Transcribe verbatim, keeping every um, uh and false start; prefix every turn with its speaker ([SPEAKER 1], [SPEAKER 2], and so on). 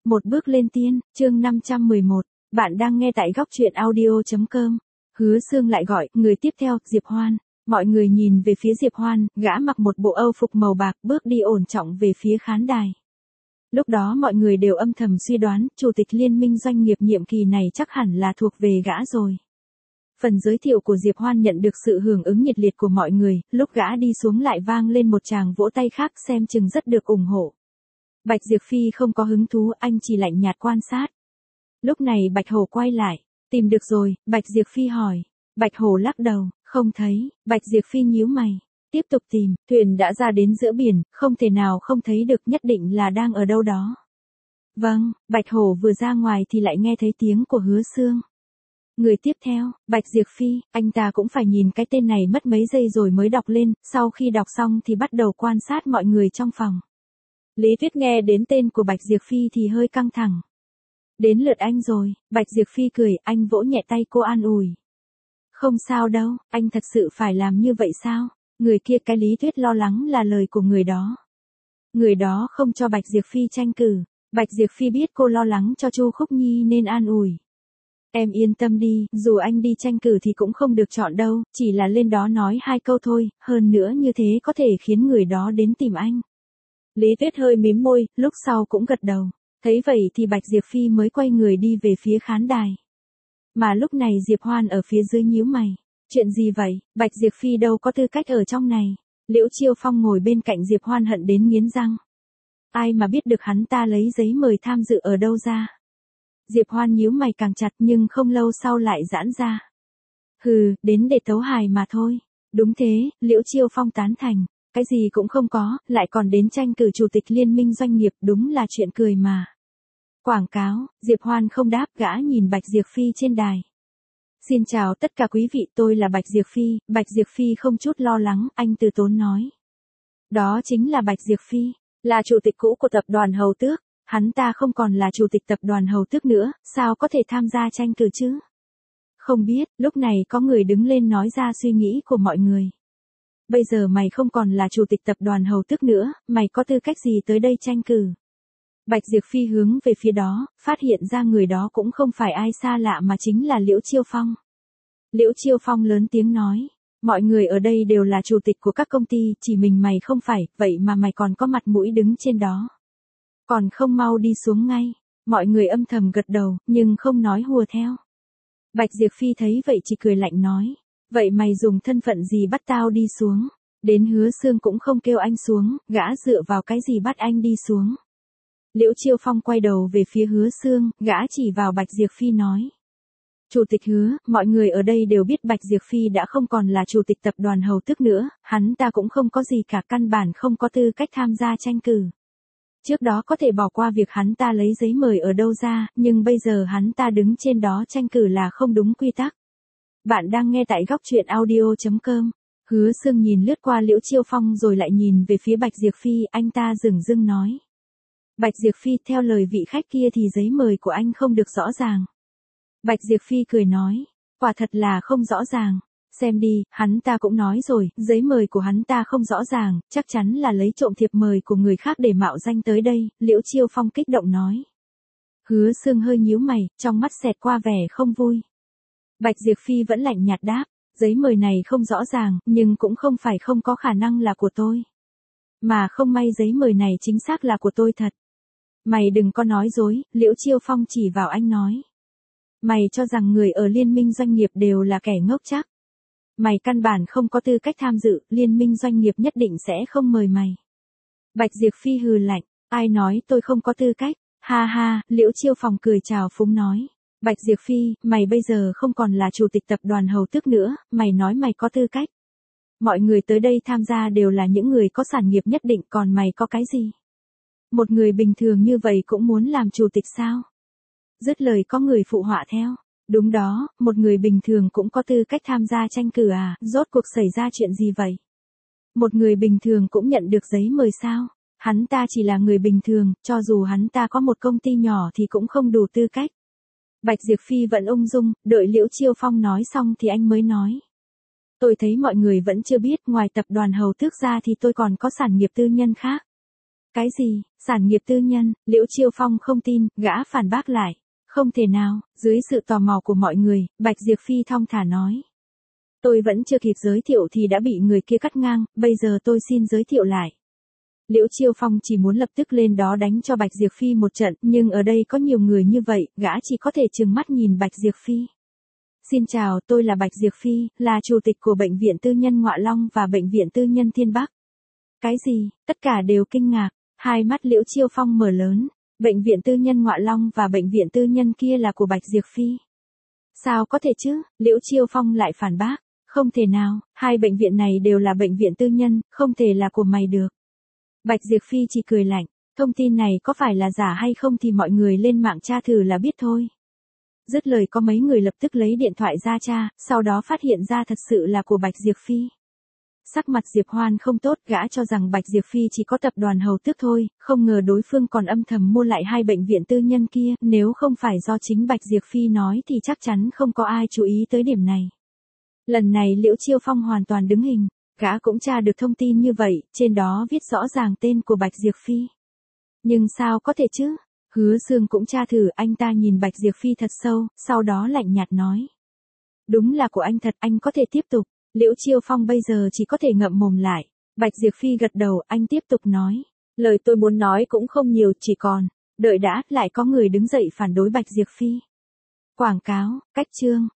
[SPEAKER 1] Một bước lên tiên, chương năm trăm mười một. Bạn đang nghe tại góc truyện audio chấm com. Hứa Sương lại gọi, người tiếp theo, Diệp Hoan. Mọi người nhìn về phía Diệp Hoan, gã mặc một bộ âu phục màu bạc, bước đi ổn trọng về phía khán đài. Lúc đó mọi người đều âm thầm suy đoán, chủ tịch liên minh doanh nghiệp nhiệm kỳ này chắc hẳn là thuộc về gã rồi. Phần giới thiệu của Diệp Hoan nhận được sự hưởng ứng nhiệt liệt của mọi người, lúc gã đi xuống lại vang lên một tràng vỗ tay khác, xem chừng rất được ủng hộ. Bạch Diệp Phi không có hứng thú, anh chỉ lạnh nhạt quan sát. Lúc này Bạch Hổ quay lại, tìm được rồi, Bạch Diệp Phi hỏi. Bạch Hổ lắc đầu, không thấy. Bạch Diệp Phi nhíu mày, tiếp tục tìm, thuyền đã ra đến giữa biển, không thể nào không thấy được, nhất định là đang ở đâu đó. Vâng, Bạch Hổ vừa ra ngoài thì lại nghe thấy tiếng của Hứa Sương. Người tiếp theo, Bạch Diệp Phi, anh ta cũng phải nhìn cái tên này mất mấy giây rồi mới đọc lên, sau khi đọc xong thì bắt đầu quan sát mọi người trong phòng. Lý Tuyết nghe đến tên của Bạch Diệp Phi thì hơi căng thẳng. Đến lượt anh rồi, Bạch Diệp Phi cười, anh vỗ nhẹ tay cô an ủi. Không sao đâu, anh thật sự phải làm như vậy sao? Người kia, cái Lý Tuyết lo lắng là lời của người đó. Người đó không cho Bạch Diệp Phi tranh cử. Bạch Diệp Phi biết cô lo lắng cho Chu Khúc Nhi nên an ủi. Em yên tâm đi, dù anh đi tranh cử thì cũng không được chọn đâu, chỉ là lên đó nói hai câu thôi, hơn nữa như thế có thể khiến người đó đến tìm anh. Lý Tuyết hơi mím môi, lúc sau cũng gật đầu. Thấy vậy thì Bạch Diệp Phi mới quay người đi về phía khán đài. Mà lúc này Diệp Hoan ở phía dưới nhíu mày. Chuyện gì vậy, Bạch Diệp Phi đâu có tư cách ở trong này. Liễu Chiêu Phong ngồi bên cạnh Diệp Hoan hận đến nghiến răng. Ai mà biết được hắn ta lấy giấy mời tham dự ở đâu ra. Diệp Hoan nhíu mày càng chặt nhưng không lâu sau lại giãn ra. Hừ, đến để tấu hài mà thôi. Đúng thế, Liễu Chiêu Phong tán thành. Cái gì cũng không có, lại còn đến tranh cử chủ tịch liên minh doanh nghiệp, đúng là chuyện cười mà. Quảng cáo, Diệp Hoan không đáp, gã nhìn Bạch Diệp Phi trên đài. Xin chào tất cả quý vị, tôi là Bạch Diệp Phi. Bạch Diệp Phi không chút lo lắng, anh từ tốn nói. Đó chính là Bạch Diệp Phi, là chủ tịch cũ của tập đoàn Hầu Tước. Hắn ta không còn là chủ tịch tập đoàn Hầu Tước nữa, sao có thể tham gia tranh cử chứ? Không biết, lúc này có người đứng lên nói ra suy nghĩ của mọi người. Bây giờ mày không còn là chủ tịch tập đoàn Hầu Tước nữa, mày có tư cách gì tới đây tranh cử? Bạch Diệp Phi hướng về phía đó, phát hiện ra người đó cũng không phải ai xa lạ mà chính là Liễu Chiêu Phong. Liễu Chiêu Phong lớn tiếng nói, mọi người ở đây đều là chủ tịch của các công ty, chỉ mình mày không phải, vậy mà mày còn có mặt mũi đứng trên đó. Còn không mau đi xuống ngay. Mọi người âm thầm gật đầu, nhưng không nói hùa theo. Bạch Diệp Phi thấy vậy chỉ cười lạnh nói. Vậy mày dùng thân phận gì bắt tao đi xuống? Đến Hứa Sương cũng không kêu anh xuống, gã dựa vào cái gì bắt anh đi xuống? Liễu Chiêu Phong quay đầu về phía Hứa Sương, gã chỉ vào Bạch Diệp Phi nói. Chủ tịch Hứa, mọi người ở đây đều biết Bạch Diệp Phi đã không còn là chủ tịch tập đoàn Hầu Tước nữa, hắn ta cũng không có gì cả, căn bản không có tư cách tham gia tranh cử. Trước đó có thể bỏ qua việc hắn ta lấy giấy mời ở đâu ra, nhưng bây giờ hắn ta đứng trên đó tranh cử là không đúng quy tắc. Bạn đang nghe tại góc truyện audio chấm com. Hứa Sương nhìn lướt qua Liễu Chiêu Phong rồi lại nhìn về phía Bạch Diệp Phi, anh ta dửng dưng nói. Bạch Diệp Phi, theo lời vị khách kia thì giấy mời của anh không được rõ ràng. Bạch Diệp Phi cười nói, quả thật là không rõ ràng. Xem đi, hắn ta cũng nói rồi, giấy mời của hắn ta không rõ ràng, chắc chắn là lấy trộm thiệp mời của người khác để mạo danh tới đây, Liễu Chiêu Phong kích động nói. Hứa Sương hơi nhíu mày, trong mắt xẹt qua vẻ không vui. Bạch Diệp Phi vẫn lạnh nhạt đáp, giấy mời này không rõ ràng, nhưng cũng không phải không có khả năng là của tôi. Mà không may giấy mời này chính xác là của tôi thật. Mày đừng có nói dối, Liễu Chiêu Phong chỉ vào anh nói. Mày cho rằng người ở liên minh doanh nghiệp đều là kẻ ngốc chắc. Mày căn bản không có tư cách tham dự, liên minh doanh nghiệp nhất định sẽ không mời mày. Bạch Diệp Phi hừ lạnh, ai nói tôi không có tư cách, ha ha, Liễu Chiêu Phong cười chào phúng nói. Bạch Diệp Phi, mày bây giờ không còn là chủ tịch tập đoàn Hầu Tước nữa, mày nói mày có tư cách. Mọi người tới đây tham gia đều là những người có sản nghiệp nhất định, còn mày có cái gì? Một người bình thường như vậy cũng muốn làm chủ tịch sao? Dứt lời có người phụ họa theo. Đúng đó, một người bình thường cũng có tư cách tham gia tranh cử à, rốt cuộc xảy ra chuyện gì vậy? Một người bình thường cũng nhận được giấy mời sao? Hắn ta chỉ là người bình thường, cho dù hắn ta có một công ty nhỏ thì cũng không đủ tư cách. Bạch Diệp Phi vẫn ung dung, đợi Liễu Chiêu Phong nói xong thì anh mới nói. Tôi thấy mọi người vẫn chưa biết, ngoài tập đoàn Hầu Tước ra thì tôi còn có sản nghiệp tư nhân khác. Cái gì, sản nghiệp tư nhân, Liễu Chiêu Phong không tin, gã phản bác lại. Không thể nào, dưới sự tò mò của mọi người, Bạch Diệp Phi thong thả nói. Tôi vẫn chưa kịp giới thiệu thì đã bị người kia cắt ngang, bây giờ tôi xin giới thiệu lại. Liễu Chiêu Phong chỉ muốn lập tức lên đó đánh cho Bạch Diệp Phi một trận, nhưng ở đây có nhiều người như vậy, gã chỉ có thể trừng mắt nhìn Bạch Diệp Phi. Xin chào, tôi là Bạch Diệp Phi, là chủ tịch của Bệnh viện Tư nhân Ngọa Long và Bệnh viện Tư nhân Thiên Bắc. Cái gì, tất cả đều kinh ngạc, hai mắt Liễu Chiêu Phong mở lớn. Bệnh viện Tư nhân Ngọa Long và bệnh viện tư nhân kia là của Bạch Diệp Phi. Sao có thể chứ, Liễu Chiêu Phong lại phản bác. Không thể nào, hai bệnh viện này đều là bệnh viện tư nhân, không thể là của mày được. Bạch Diệp Phi chỉ cười lạnh, thông tin này có phải là giả hay không thì mọi người lên mạng tra thử là biết thôi. Dứt lời có mấy người lập tức lấy điện thoại ra tra, sau đó phát hiện ra thật sự là của Bạch Diệp Phi. Sắc mặt Diệp Hoan không tốt, gã cho rằng Bạch Diệp Phi chỉ có tập đoàn Hầu Tước thôi, không ngờ đối phương còn âm thầm mua lại hai bệnh viện tư nhân kia, nếu không phải do chính Bạch Diệp Phi nói thì chắc chắn không có ai chú ý tới điểm này. Lần này Liễu Chiêu Phong hoàn toàn đứng hình, gã cũng tra được thông tin như vậy, trên đó viết rõ ràng tên của Bạch Diệp Phi. Nhưng sao có thể chứ? Hứa Sương cũng tra thử, anh ta nhìn Bạch Diệp Phi thật sâu, sau đó lạnh nhạt nói. Đúng là của anh thật, anh có thể tiếp tục. Liễu Chiêu Phong bây giờ chỉ có thể ngậm mồm lại. Bạch Diệp Phi gật đầu, anh tiếp tục nói. Lời tôi muốn nói cũng không nhiều, chỉ còn. Đợi đã, lại có người đứng dậy phản đối Bạch Diệp Phi. Quảng cáo, cách chương.